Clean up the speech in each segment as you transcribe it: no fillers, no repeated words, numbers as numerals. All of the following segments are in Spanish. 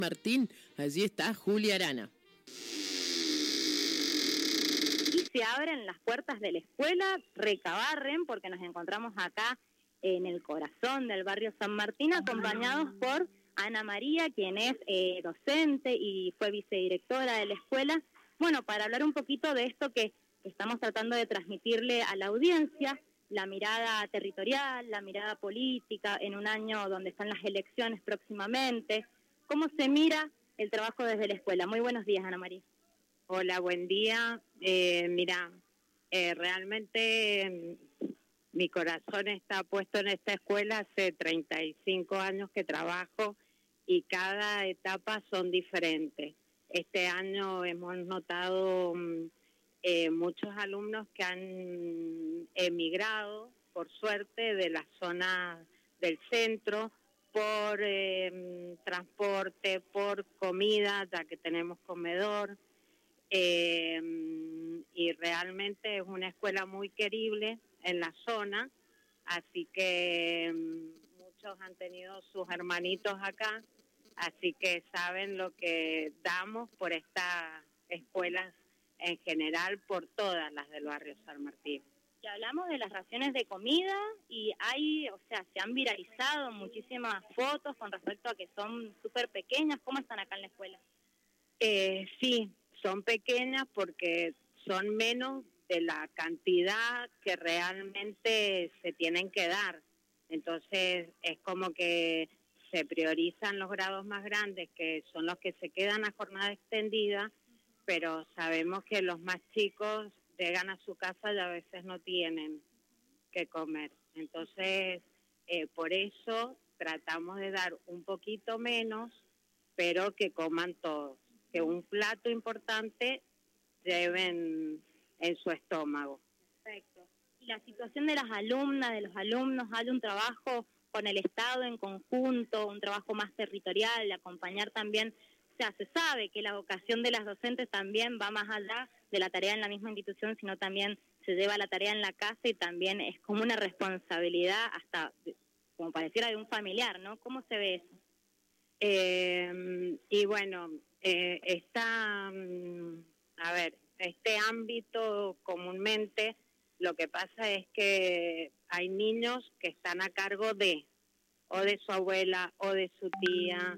Martín, allí está Julia Arana. Y se abren las puertas de la escuela Recabarren, porque nos encontramos acá en el corazón del barrio San Martín, acompañados por Ana María, quien es docente y fue vicedirectora de la escuela. Bueno, para hablar un poquito de esto que estamos tratando de transmitirle a la audiencia, la mirada territorial, la mirada política, en un año donde están las elecciones próximamente. ¿Cómo se mira el trabajo desde la escuela? Muy buenos días, Ana María. Hola, buen día. Realmente mi corazón está puesto en esta escuela. Hace 35 años que trabajo y cada etapa son diferentes. Este año hemos notado muchos alumnos que han emigrado, por suerte, de la zona del centro, por transporte, por comida, ya que tenemos comedor. Y realmente es una escuela muy querible en la zona, así que muchos han tenido sus hermanitos acá, así que saben lo que damos por estas escuelas en general, por todas las del barrio San Martín. Y hablamos de las raciones de comida y se han viralizado muchísimas fotos con respecto a que son súper pequeñas. ¿Cómo están acá en la escuela? Sí, son pequeñas porque son menos de la cantidad que realmente se tienen que dar. Entonces es como que se priorizan los grados más grandes, que son los que se quedan a jornada extendida, pero sabemos que los más chicos llegan a su casa y a veces no tienen que comer. Entonces, por eso tratamos de dar un poquito menos, pero que coman todos, que un plato importante lleven en su estómago. Perfecto. ¿Y la situación de las alumnas, de los alumnos? ¿Hay un trabajo con el Estado en conjunto, un trabajo más territorial, de acompañar también? O sea, se sabe que la vocación de las docentes también va más allá de la tarea en la misma institución, sino también se lleva la tarea en la casa y también es como una responsabilidad hasta, como pareciera, de un familiar, ¿no? ¿Cómo se ve eso? Y bueno, este ámbito comúnmente lo que pasa es que hay niños que están a cargo o de su abuela o de su tía,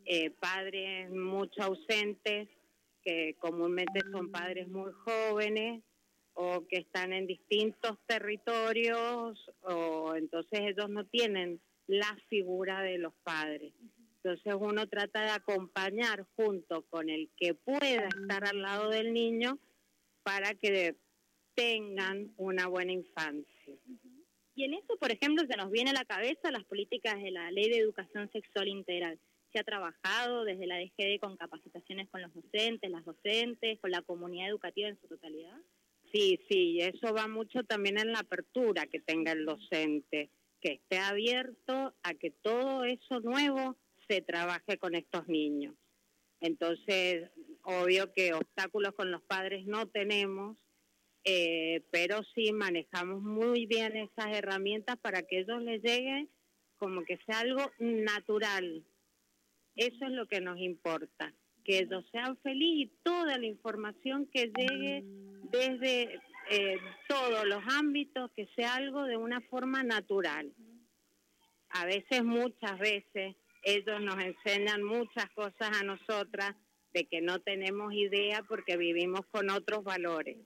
padres mucho ausentes, que comúnmente son padres muy jóvenes o que están en distintos territorios, o entonces ellos no tienen la figura de los padres. Entonces uno trata de acompañar junto con el que pueda estar al lado del niño para que tengan una buena infancia. Y en eso, por ejemplo, se nos viene a la cabeza las políticas de la Ley de Educación Sexual Integral. Se ha trabajado desde la DGD con capacitaciones con los docentes, las docentes, con la comunidad educativa en su totalidad. Sí, eso va mucho también en la apertura que tenga el docente, que esté abierto a que todo eso nuevo se trabaje con estos niños. Entonces, obvio que obstáculos con los padres no tenemos, pero sí manejamos muy bien esas herramientas para que ellos les llegue como que sea algo natural. Eso es lo que nos importa, que ellos sean felices y toda la información que llegue desde todos los ámbitos, que sea algo de una forma natural. A veces, muchas veces, ellos nos enseñan muchas cosas a nosotras de que no tenemos idea porque vivimos con otros valores.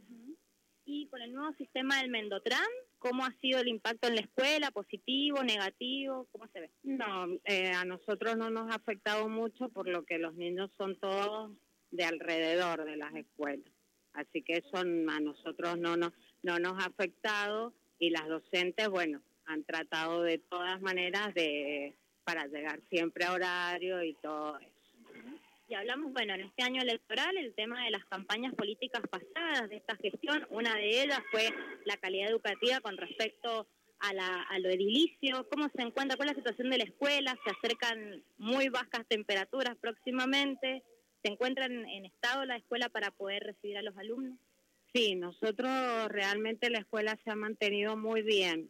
Y con el nuevo sistema del Mendotran, ¿cómo ha sido el impacto en la escuela? ¿Positivo, negativo? ¿Cómo se ve? No, a nosotros no nos ha afectado mucho, por lo que los niños son todos de alrededor de las escuelas. Así que eso a nosotros no nos ha afectado, y las docentes, bueno, han tratado de todas maneras para llegar siempre a horario y todo eso. Y hablamos, bueno, en este año electoral, el tema de las campañas políticas pasadas de esta gestión. Una de ellas fue la calidad educativa con respecto a lo edilicio. ¿Cómo se encuentra? ¿Cuál es la situación de la escuela? ¿Se acercan muy bajas temperaturas próximamente? ¿Se encuentra en estado la escuela para poder recibir a los alumnos? Sí, nosotros realmente la escuela se ha mantenido muy bien.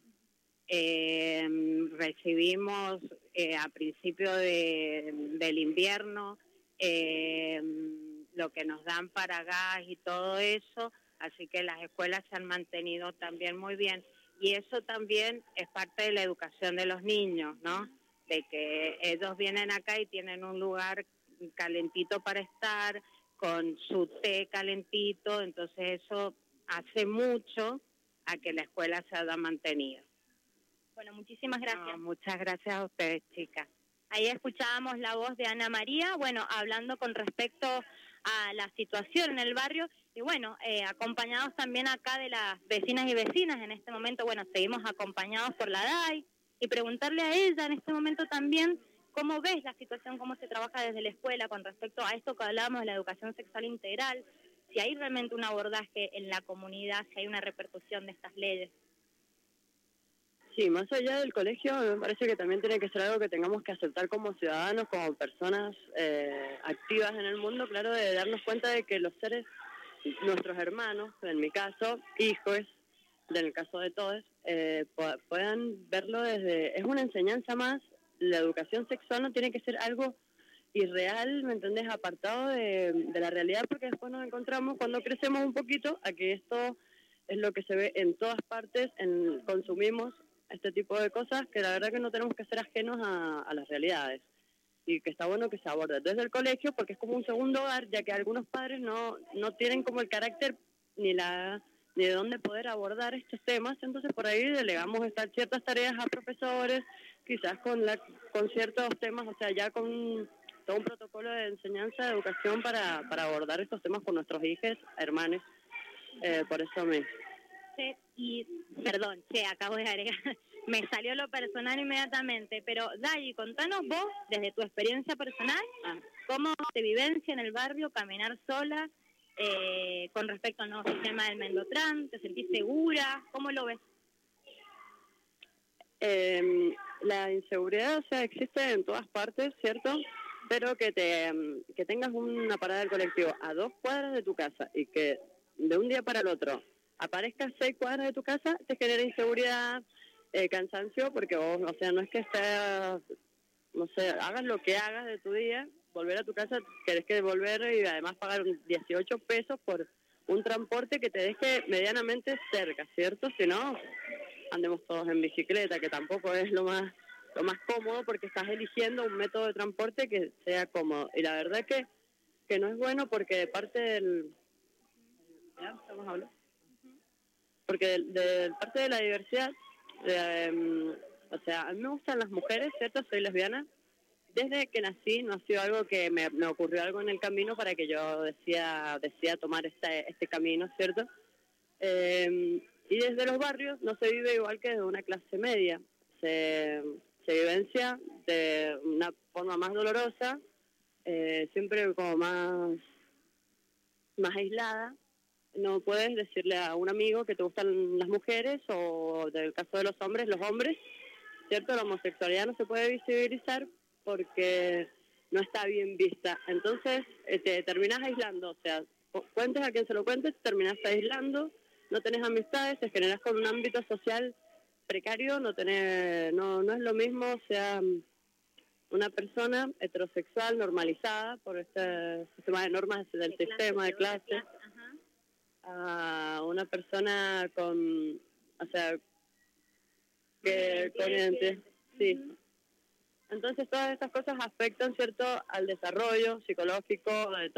Recibimos a principio del invierno lo que nos dan para gas y todo eso, así que las escuelas se han mantenido también muy bien. Y eso también es parte de la educación de los niños, ¿no? De que ellos vienen acá y tienen un lugar calentito para estar, con su té calentito, entonces eso hace mucho a que la escuela se haya mantenido. Bueno, muchísimas gracias. No, muchas gracias a ustedes, chicas. Ahí escuchábamos la voz de Ana María, bueno, hablando con respecto a la situación en el barrio y bueno, acompañados también acá de las vecinas y vecinas en este momento, bueno, seguimos acompañados por la DAI y preguntarle a ella en este momento también cómo ves la situación, cómo se trabaja desde la escuela con respecto a esto que hablábamos de la educación sexual integral, si hay realmente un abordaje en la comunidad, si hay una repercusión de estas leyes. Sí, más allá del colegio, me parece que también tiene que ser algo que tengamos que aceptar como ciudadanos, como personas activas en el mundo, claro, de darnos cuenta de que los seres, nuestros hermanos, en mi caso, hijos, en el caso de todos, puedan verlo desde... Es una enseñanza más, la educación sexual no tiene que ser algo irreal, ¿me entendés?, apartado de la realidad, porque después nos encontramos, cuando crecemos un poquito, a que esto es lo que se ve en todas partes, consumimos este tipo de cosas que la verdad que no tenemos que ser ajenos a las realidades y que está bueno que se aborde desde el colegio porque es como un segundo hogar, ya que algunos padres no tienen como el carácter ni de dónde poder abordar estos temas, entonces por ahí delegamos ciertas tareas a profesores, quizás con ciertos temas, o sea, ya con todo un protocolo de enseñanza, de educación para abordar estos temas con nuestros hijos, hermanos, por eso mismo. Y, perdón, acabo de agregar, me salió lo personal inmediatamente, pero Dayi, contanos vos, desde tu experiencia personal, cómo te vivencia en el barrio caminar sola, con respecto al nuevo sistema del Mendotran, ¿te sentís segura? ¿Cómo lo ves? La inseguridad, o sea, existe en todas partes, ¿cierto? Pero que tengas una parada del colectivo a 2 cuadras de tu casa y que de un día para el otro aparezcas 6 cuadras de tu casa, te genera inseguridad, cansancio, porque vos, o sea, no es que estés, no sé, hagas lo que hagas de tu día, volver a tu casa, querés que volver y además pagar 18 pesos por un transporte que te deje medianamente cerca, ¿cierto? Si no, andemos todos en bicicleta, que tampoco es lo más cómodo, porque estás eligiendo un método de transporte que sea cómodo. Y la verdad que no es bueno porque de parte del... ¿Ya? ¿Estamos hablando? Porque de parte de la diversidad, o sea, a mí me gustan las mujeres, ¿cierto? Soy lesbiana. Desde que nací no ha sido algo que me ocurrió algo en el camino para que yo decida tomar este camino, ¿cierto? Y desde los barrios no se vive igual que desde una clase media. Se vivencia de una forma más dolorosa, siempre como más aislada. No puedes decirle a un amigo que te gustan las mujeres o, del caso de los hombres, ¿cierto? La homosexualidad no se puede visibilizar porque no está bien vista. Entonces te terminas aislando, o sea, cuentes a quien se lo cuentes, te terminas aislando, no tenés amistades, te generas con un ámbito social precario, no es lo mismo, o sea, una persona heterosexual normalizada por este sistema de normas del sistema de clase, a una persona con, o sea, que con identidad, sí. Entonces todas estas cosas afectan, ¿cierto?, al desarrollo psicológico,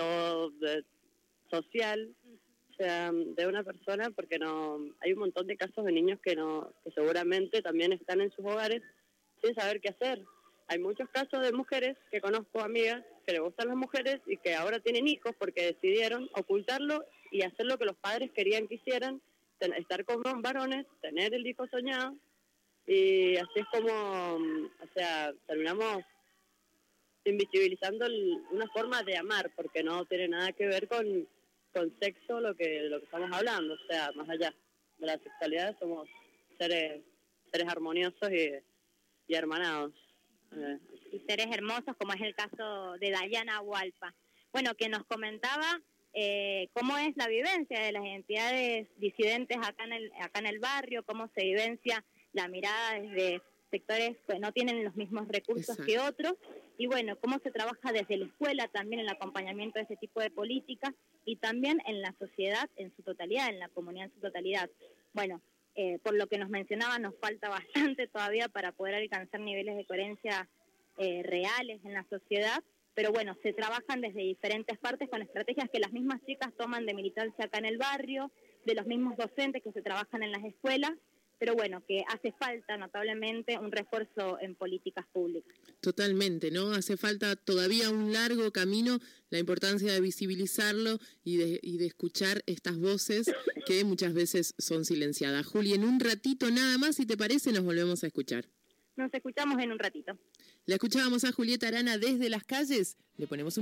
social, o sea, de una persona, porque hay un montón de casos de niños que seguramente también están en sus hogares sin saber qué hacer. Hay muchos casos de mujeres que conozco, amigas, que les gustan las mujeres y que ahora tienen hijos porque decidieron ocultarlo y hacer lo que los padres querían que hicieran, estar con varones, tener el hijo soñado, y así es como, o sea, terminamos invisibilizando una forma de amar, porque no tiene nada que ver con sexo lo que estamos hablando, o sea, más allá de la sexualidad somos seres armoniosos y hermanados. Y seres hermosos, como es el caso de Dayana Hualpa. Bueno, que nos comentaba cómo es la vivencia de las identidades disidentes acá en el barrio, cómo se vivencia la mirada desde sectores que no tienen los mismos recursos que otros, y bueno, cómo se trabaja desde la escuela también en el acompañamiento de ese tipo de políticas y también en la sociedad en su totalidad, en la comunidad en su totalidad. Bueno, por lo que nos mencionaba, nos falta bastante todavía para poder alcanzar niveles de coherencia reales en la sociedad, pero bueno, se trabajan desde diferentes partes con estrategias que las mismas chicas toman de militancia acá en el barrio, de los mismos docentes que se trabajan en las escuelas, pero bueno, que hace falta notablemente un refuerzo en políticas públicas. Totalmente, ¿no? Hace falta todavía un largo camino, la importancia de visibilizarlo y de escuchar estas voces que muchas veces son silenciadas. Juli, en un ratito nada más, si te parece, nos volvemos a escuchar. Nos escuchamos en un ratito. La escuchábamos a Julieta Arana desde las calles, le ponemos un